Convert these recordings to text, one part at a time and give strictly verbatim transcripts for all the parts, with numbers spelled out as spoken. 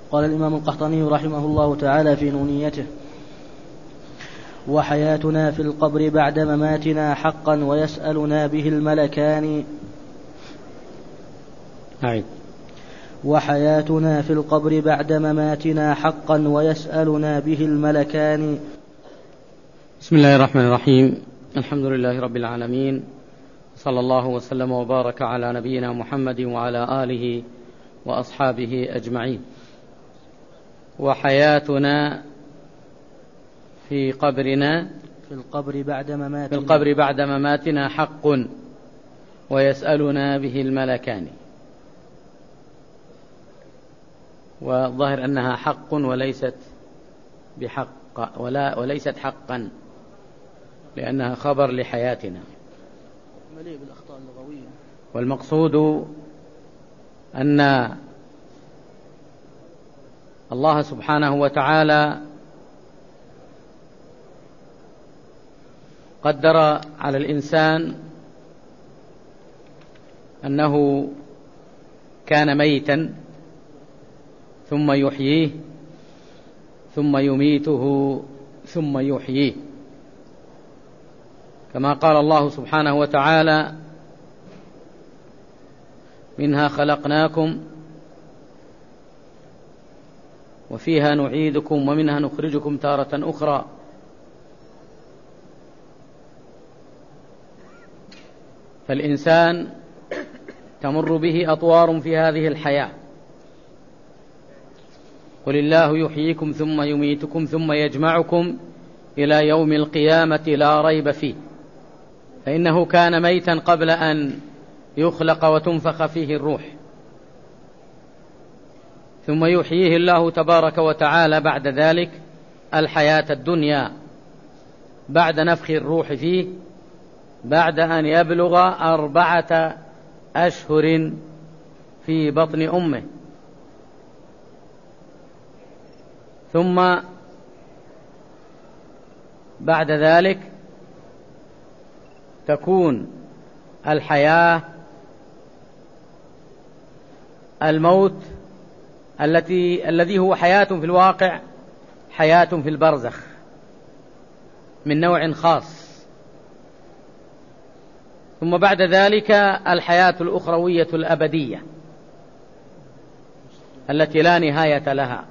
قال الإمام القحطاني رحمه الله تعالى في نونيته: وحياتنا في القبر بعد مماتنا حقا ويسألنا به الملكان. أعيد. وحياتنا في القبر بعد مماتنا حقا ويسألنا به الملكان. بسم الله الرحمن الرحيم. الحمد لله رب العالمين، صلى الله وسلم وبارك على نبينا محمد وعلى آله وأصحابه أجمعين. وحياتنا في قبرنا في القبر بعد مماتنا في القبر بعد مماتنا حق ويسألنا به الملكان. والظاهر أنها حق وليست بحق ولا وليست حقا، لأنها خبر لحياتنا. مليء بالأخطاء اللغوية. والمقصود أن الله سبحانه وتعالى قدر على الإنسان أنه كان ميتا ثم يحييه ثم يميته ثم يحييه، كما قال الله سبحانه وتعالى: منها خلقناكم وفيها نعيدكم ومنها نخرجكم تارة أخرى. فالإنسان تمر به أطوار في هذه الحياة. قل الله يحييكم ثم يميتكم ثم يجمعكم إلى يوم القيامة لا ريب فيه، فإنه كان ميتا قبل أن يخلق وتنفخ فيه الروح، ثم يحييه الله تبارك وتعالى بعد ذلك الحياة الدنيا بعد نفخ الروح فيه، بعد أن يبلغ أربعة أشهر في بطن أمه. ثم بعد ذلك تكون الحياة الموت التي الذي هو حياة في الواقع، حياة في البرزخ من نوع خاص. ثم بعد ذلك الحياة الأخروية الأبدية التي لا نهاية لها.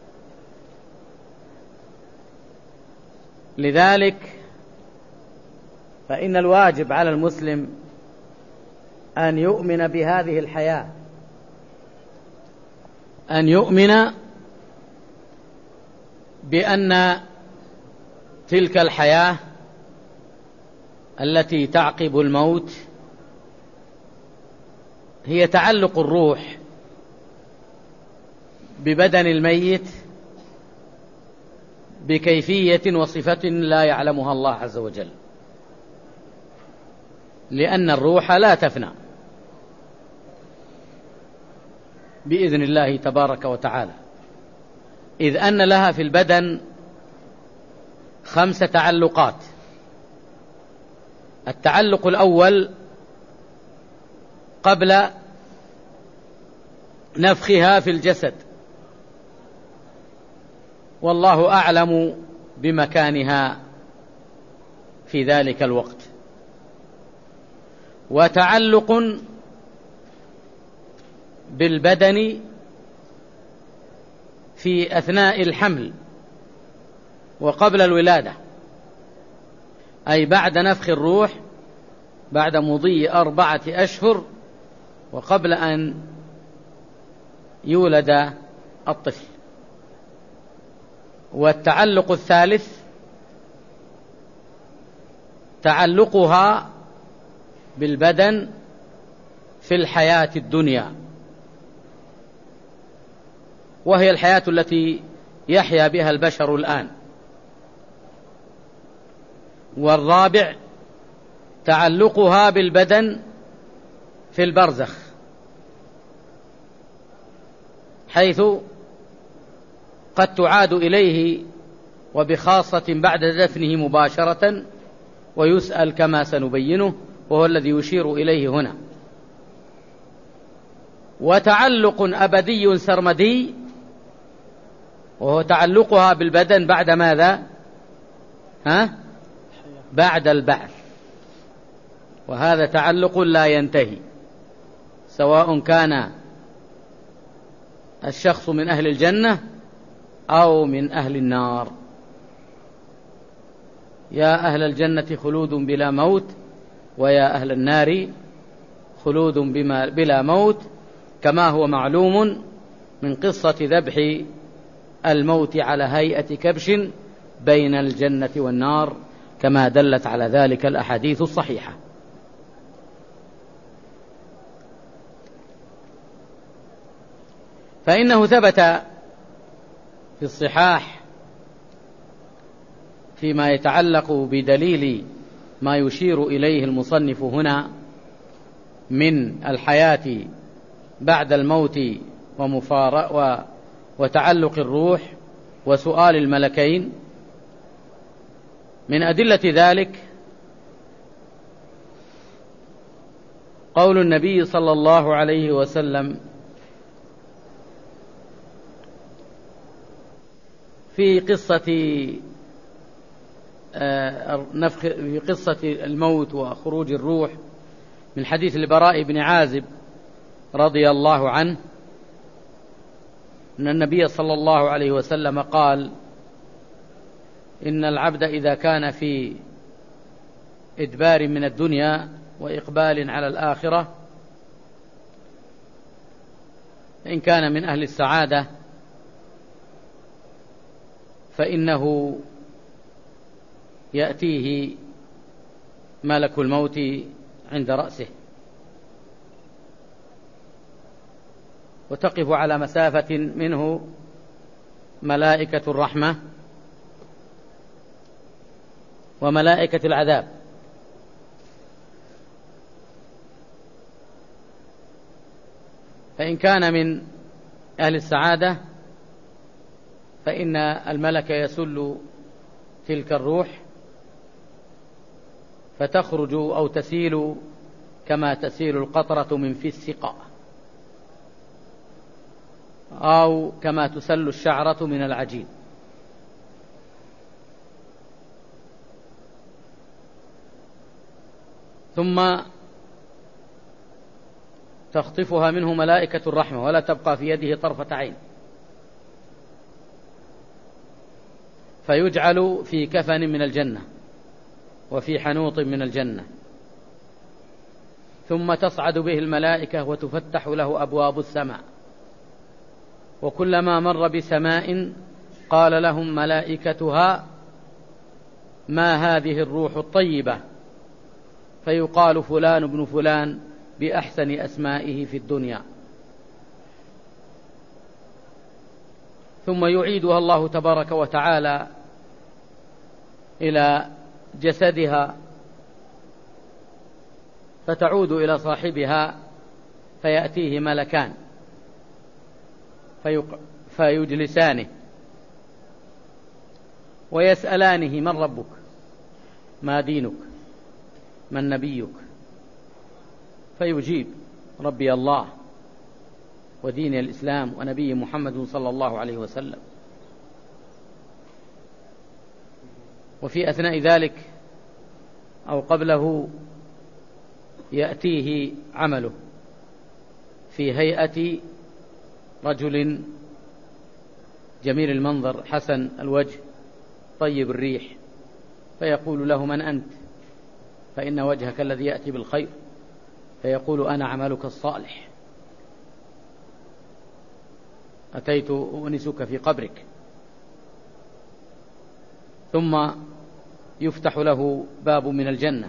لذلك فإن الواجب على المسلم أن يؤمن بهذه الحياة، أن يؤمن بأن تلك الحياة التي تعقب الموت هي تعلق الروح ببدن الميت بكيفية وصفة لا يعلمها الله عز وجل، لأن الروح لا تفنى بإذن الله تبارك وتعالى، إذ أن لها في البدن خمس تعلقات. التعلق الأول قبل نفخها في الجسد، والله أعلم بمكانها في ذلك الوقت. وتعلق بالبدن في أثناء الحمل وقبل الولادة، أي بعد نفخ الروح، بعد مضي أربعة أشهر وقبل أن يولد الطفل. والتعلق الثالث تعلقها بالبدن في الحياة الدنيا، وهي الحياة التي يحيا بها البشر الآن. والرابع تعلقها بالبدن في البرزخ، حيث قد تعاد إليه وبخاصة بعد دفنه مباشرة ويسأل كما سنبينه، وهو الذي يشير إليه هنا. وتعلق أبدي سرمدي وهو تعلقها بالبدن بعد ماذا؟ ها؟ بعد البعث. وهذا تعلق لا ينتهي، سواء كان الشخص من أهل الجنة أو من أهل النار. يا أهل الجنة خلود بلا موت، ويا أهل النار خلود بلا موت، كما هو معلوم من قصة ذبح الموت على هيئة كبش بين الجنة والنار، كما دلت على ذلك الأحاديث الصحيحة. فإنه ثبت في الصحاح فيما يتعلق بدليل ما يشير إليه المصنف هنا من الحياة بعد الموت ومفارق وتعلق الروح وسؤال الملكين. من أدلة ذلك قول النبي صلى الله عليه وسلم في قصة نفخ في قصة الموت وخروج الروح، من حديث البراء بن عازب رضي الله عنه أن النبي صلى الله عليه وسلم قال: إن العبد إذا كان في إدبار من الدنيا وإقبال على الآخرة، إن كان من أهل السعادة فإنه يأتيه ملك الموت عند رأسه، وتقف على مسافة منه ملائكة الرحمة وملائكة العذاب، فإن كان من أهل السعادة فإن الملك يسل تلك الروح فتخرج أو تسيل كما تسيل القطرة من في السقاء، أو كما تسل الشعرة من العجين. ثم تخطفها منه ملائكة الرحمة ولا تبقى في يده طرفة عين، فيجعل في كفن من الجنة وفي حنوط من الجنة، ثم تصعد به الملائكة وتفتح له أبواب السماء، وكلما مر بسماء قال لهم ملائكتها: ما هذه الروح الطيبة؟ فيقال: فلان ابن فلان بأحسن أسمائه في الدنيا. ثم يعيدها الله تبارك وتعالى إلى جسدها، فتعود إلى صاحبها فيأتيه ملكان فيجلسانه ويسألانه: من ربك؟ ما دينك؟ من نبيك؟ فيجيب: ربي الله ودين الإسلام ونبي محمد صلى الله عليه وسلم. وفي أثناء ذلك أو قبله يأتيه عمله في هيئة رجل جميل المنظر حسن الوجه طيب الريح، فيقول له: من أنت؟ فإن وجهك الذي يأتي بالخير. فيقول: أنا عملك الصالح، أتيت أونسك في قبرك. ثم يفتح له باب من الجنة،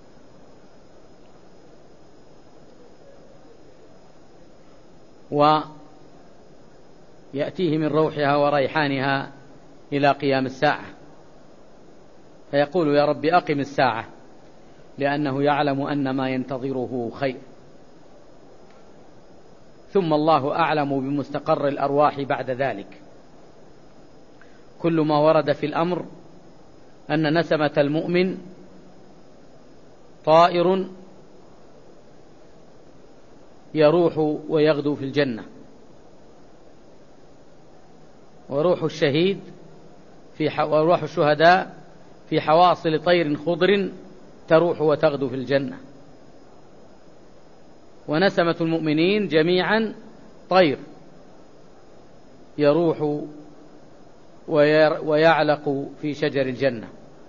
ويأتيه من روحها وريحانها إلى قيام الساعة، فيقول: يا رب أقم الساعة، لأنه يعلم أن ما ينتظره خير. ثم الله أعلم بمستقر الأرواح بعد ذلك. كل ما ورد في الأمر أن نسمة المؤمن طائر يروح ويغدو في الجنة، وروح الشهيد في ح... وروح الشهداء في حواصل طير خضر تروح وتغدو في الجنة. ونسمة المؤمنين جميعا طير يروح ويعلق في شجر الجنة.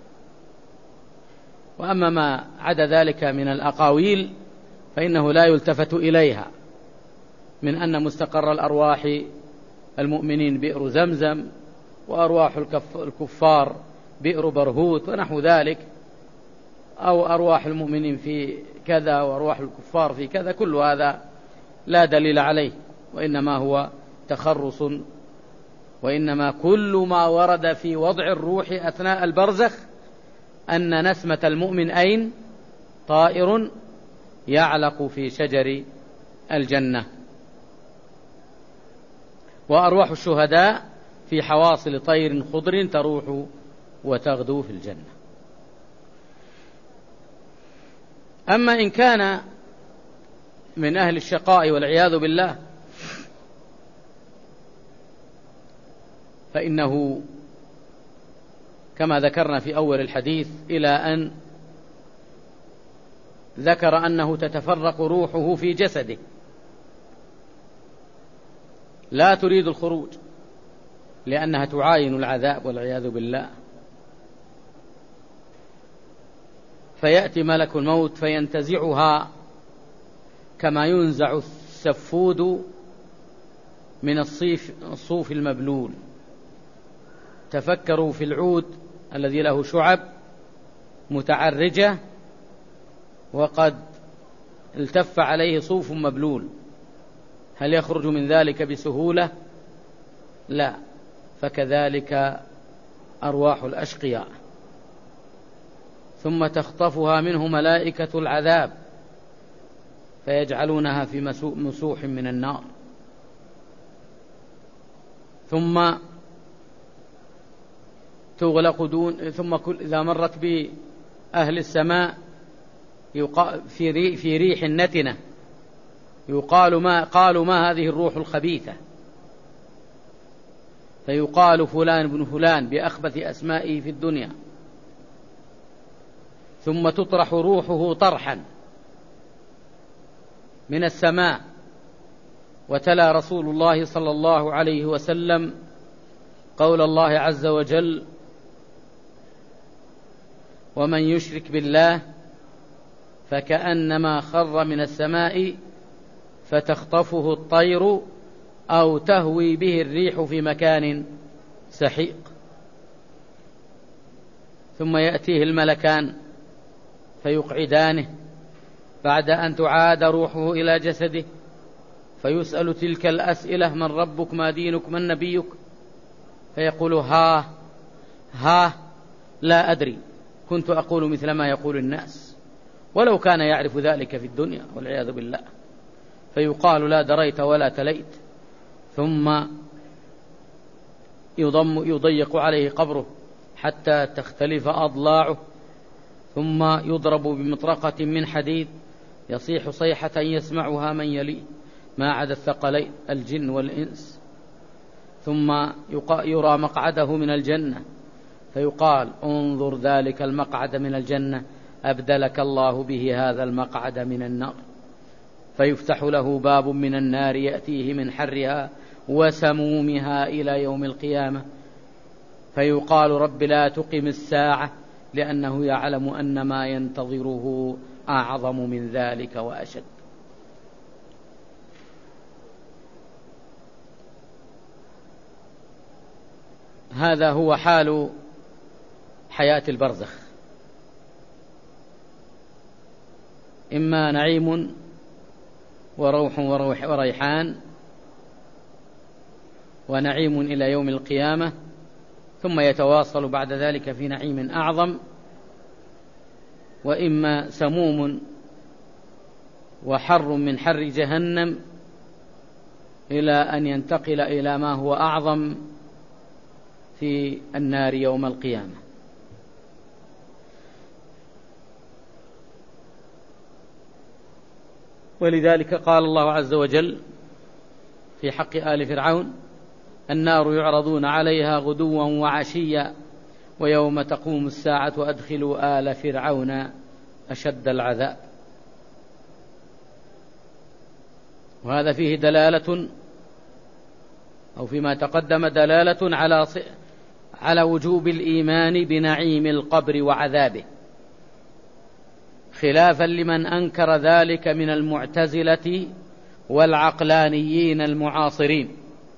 وأما ما عدا ذلك من الأقاويل فإنه لا يلتفت إليها، من أن مستقر الأرواح المؤمنين بئر زمزم، وأرواح الكفار بئر برهوت ونحو ذلك، أو أرواح المؤمنين في كذا وأرواح الكفار في كذا، كل هذا لا دليل عليه، وإنما هو تخرص. وإنما كل ما ورد في وضع الروح أثناء البرزخ أن نسمة المؤمن أين؟ طائر يعلق في شجر الجنة. وأرواح الشهداء في حواصل طير خضر تروح وتغدو في الجنة. أما إن كان من أهل الشقاء والعياذ بالله فإنه كما ذكرنا في أول الحديث إلى أن ذكر أنه تتفرق روحه في جسده لا تريد الخروج لأنها تعاين العذاب والعياذ بالله، فيأتي ملك الموت فينتزعها كما ينزع السفود من الصيف الصوف المبلول. تفكروا في العود الذي له شعب متعرجة وقد التف عليه صوف مبلول، هل يخرج من ذلك بسهولة؟ لا. فكذلك أرواح الأشقياء، ثم تخطفها منه ملائكة العذاب فيجعلونها في مسوح من النار. ثم تغلق دون ثم كل إذا مرت بأهل السماء في في ريح نتنة يقال ما قالوا ما هذه الروح الخبيثة، فيقال فلان بن فلان بأخبث أسمائه في الدنيا، ثم تطرح روحه طرحا من السماء. وتلا رسول الله صلى الله عليه وسلم قول الله عز وجل: ومن يشرك بالله فكأنما خر من السماء فتخطفه الطير أو تهوي به الريح في مكان سحيق. ثم يأتيه الملكان فيقعدانه بعد أن تعاد روحه إلى جسده، فيسأل تلك الأسئلة: من ربك، ما دينك، من نبيك؟ فيقول: ها ها لا أدري، كنت أقول مثل ما يقول الناس، ولو كان يعرف ذلك في الدنيا والعياذ بالله. فيقال: لا دريت ولا تليت. ثم يضم يضيق عليه قبره حتى تختلف أضلاعه، ثم يضرب بمطرقة من حديد يصيح صيحة يسمعها من يليه ما عدا الثقلين الجن والإنس. ثم يرى مقعده من الجنة فيقال: انظر ذلك المقعد من الجنة أبدلك الله به هذا المقعد من النار. فيفتح له باب من النار يأتيه من حرها وسمومها إلى يوم القيامة، فيقال: رب لا تقم الساعة، لأنه يعلم أن ما ينتظره أعظم من ذلك وأشد. هذا هو حال حياة البرزخ، إما نعيم وروح وروح وريحان ونعيم إلى يوم القيامة، ثم يتواصل بعد ذلك في نعيم أعظم، وإما سموم وحر من حر جهنم إلى أن ينتقل إلى ما هو أعظم في النار يوم القيامة. ولذلك قال الله عز وجل في حق آل فرعون: النار يعرضون عليها غدوا وعشيا ويوم تقوم الساعة وأدخلوا آل فرعون أشد العذاب. وهذا فيه دلالة أو فيما تقدم دلالة على على وجوب الإيمان بنعيم القبر وعذابه، خلافا لمن أنكر ذلك من المعتزلة والعقلانيين المعاصرين،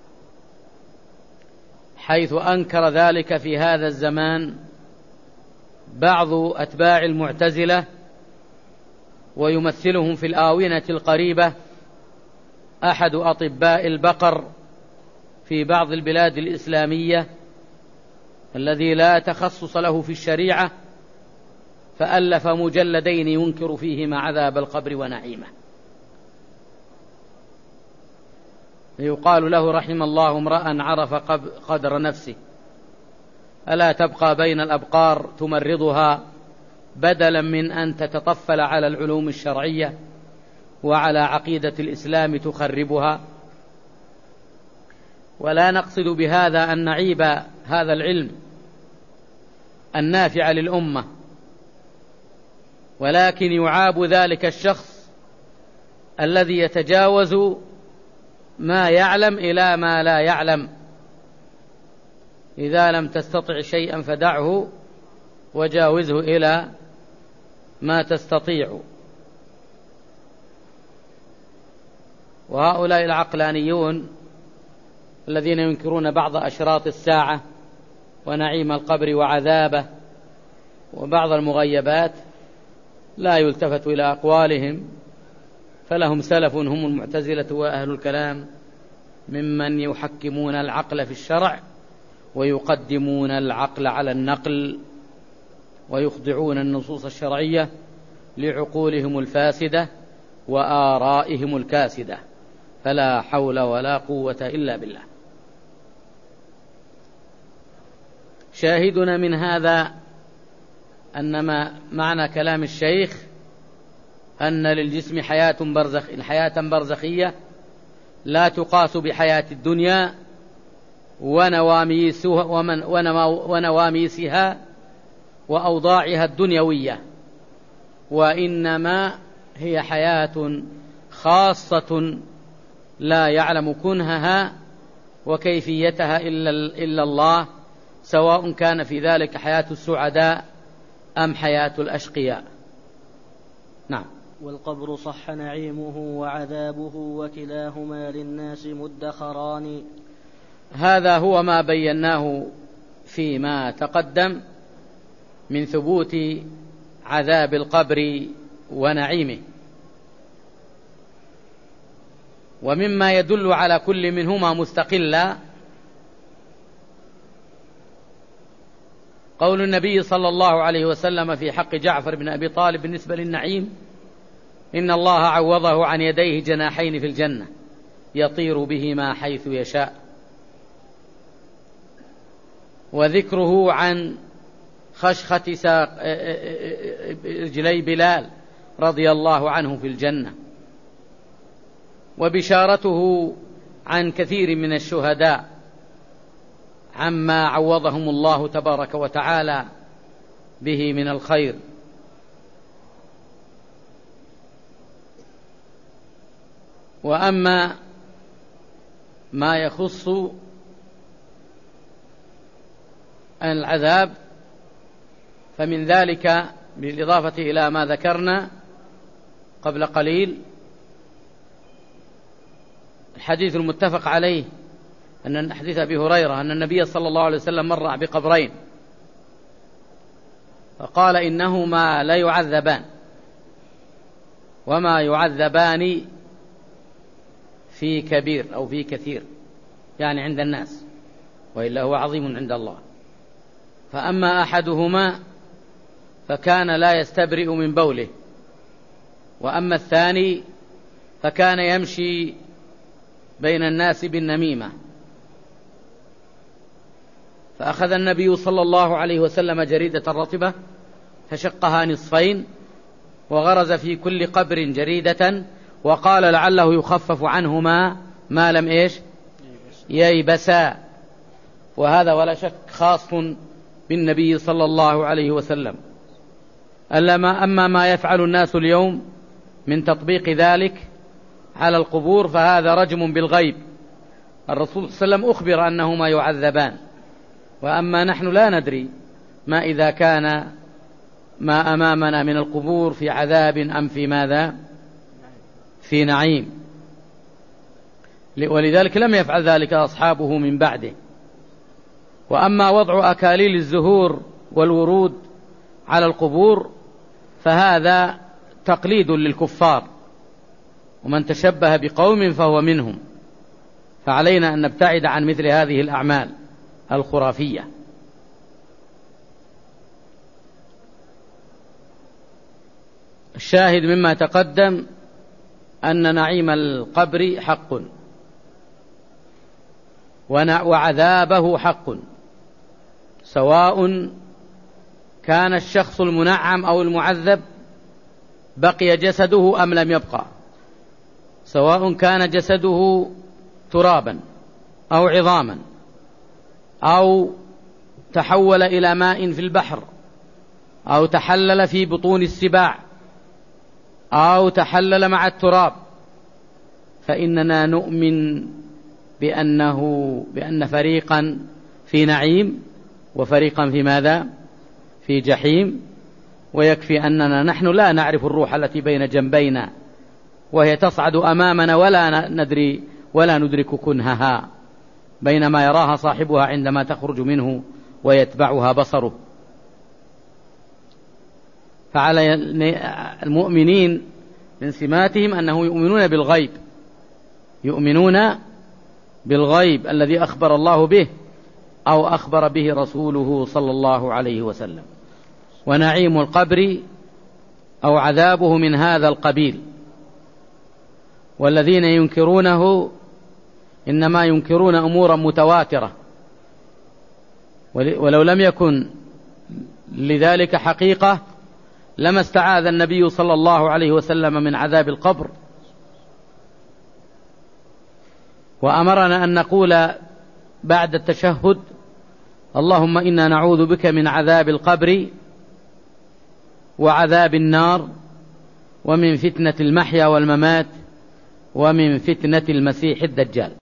حيث أنكر ذلك في هذا الزمان بعض أتباع المعتزلة، ويمثلهم في الآونة القريبة أحد أطباء البقر في بعض البلاد الإسلامية الذي لا تخصص له في الشريعة، فألف مجلدين ينكر فيهما عذاب القبر ونعيمه. يقال له رحم الله امرأ عرف قدر نفسه، ألا تبقى بين الأبقار تمرضها بدلا من أن تتطفل على العلوم الشرعية وعلى عقيدة الإسلام تخربها. ولا نقصد بهذا أن نعيب هذا العلم النافع للأمة، ولكن يعاب ذلك الشخص الذي يتجاوز ما يعلم إلى ما لا يعلم. إذا لم تستطع شيئا فدعه وجاوزه إلى ما تستطيع. وهؤلاء العقلانيون الذين ينكرون بعض أشراط الساعة ونعيم القبر وعذابه وبعض المغيبات لا يلتفت إلى أقوالهم، فلهم سلف هم المعتزلة وأهل الكلام ممن يحكمون العقل في الشرع ويقدمون العقل على النقل، ويخضعون النصوص الشرعية لعقولهم الفاسدة وآرائهم الكاسدة، فلا حول ولا قوة إلا بالله. شاهدنا من هذا أن ما معنى كلام الشيخ أن للجسم حياة برزخ حياة برزخية لا تقاس بحياة الدنيا ونواميسها ومن ونواميسها وأوضاعها الدنيوية، وإنما هي حياة خاصة لا يعلم كنهها وكيفيتها إلا الله، سواء كان في ذلك حياة السعداء أم حياة الأشقياء. نعم. والقبر صح نعيمه وعذابه وكلاهما للناس مدخران. هذا هو ما بيناه فيما تقدم من ثبوت عذاب القبر ونعيمه. ومما يدل على كل منهما مستقلا قول النبي صلى الله عليه وسلم في حق جعفر بن أبي طالب بالنسبة للنعيم: إن الله عوضه عن يديه جناحين في الجنة يطير بهما حيث يشاء. وذكره عن خشخة ساق رجلي بلال رضي الله عنه في الجنة، وبشارته عن كثير من الشهداء عما عوضهم الله تبارك وتعالى به من الخير. وأما ما يخص العذاب فمن ذلك بالإضافة إلى ما ذكرنا قبل قليل الحديث المتفق عليه أن حديث أبي هريرة أن النبي صلى الله عليه وسلم مر بقبرين فقال: إنهما لا يعذبان وما يعذبان في كبير أو في كثير، يعني عند الناس، وإلا هو عظيم عند الله. فأما أحدهما فكان لا يستبرئ من بوله، وأما الثاني فكان يمشي بين الناس بالنميمة. فأخذ النبي صلى الله عليه وسلم جريدة رطبة فشقها نصفين وغرز في كل قبر جريدة، وقال لعله يخفف عنهما ما لم إيش ييبسا، وهذا ولا شك خاص بالنبي صلى الله عليه وسلم. أما ما يفعل الناس اليوم من تطبيق ذلك على القبور فهذا رجم بالغيب. الرسول صلى الله عليه وسلم أخبر أنهما يعذبان، وأما نحن لا ندري ما إذا كان ما أمامنا من القبور في عذاب أم في ماذا، في نعيم. ولذلك لم يفعل ذلك أصحابه من بعده. وأما وضع أكاليل الزهور والورود على القبور فهذا تقليد للكفار، ومن تشبه بقوم فهو منهم، فعلينا أن نبتعد عن مثل هذه الأعمال الخرافية. الشاهد مما تقدم أن نعيم القبر حق وعذابه حق، سواء كان الشخص المنعم أو المعذب بقي جسده أم لم يبقى، سواء كان جسده ترابا أو عظاما أو تحول إلى ماء في البحر أو تحلل في بطون السباع أو تحلل مع التراب، فإننا نؤمن بأنه بأن فريقا في نعيم وفريقا في ماذا، في جحيم. ويكفي أننا نحن لا نعرف الروح التي بين جنبينا وهي تصعد أمامنا ولا ندري ولا ندرك كنهها، بينما يراها صاحبها عندما تخرج منه ويتبعها بصره. فعلى المؤمنين من سماتهم أنه يؤمنون بالغيب، يؤمنون بالغيب الذي أخبر الله به أو أخبر به رسوله صلى الله عليه وسلم. ونعيم القبر أو عذابه من هذا القبيل، والذين ينكرونه إنما ينكرون أمورا متواترة، ولو لم يكن لذلك حقيقة لما استعاذ النبي صلى الله عليه وسلم من عذاب القبر، وأمرنا أن نقول بعد التشهد: اللهم إنا نعوذ بك من عذاب القبر وعذاب النار ومن فتنة المحيا والممات ومن فتنة المسيح الدجال.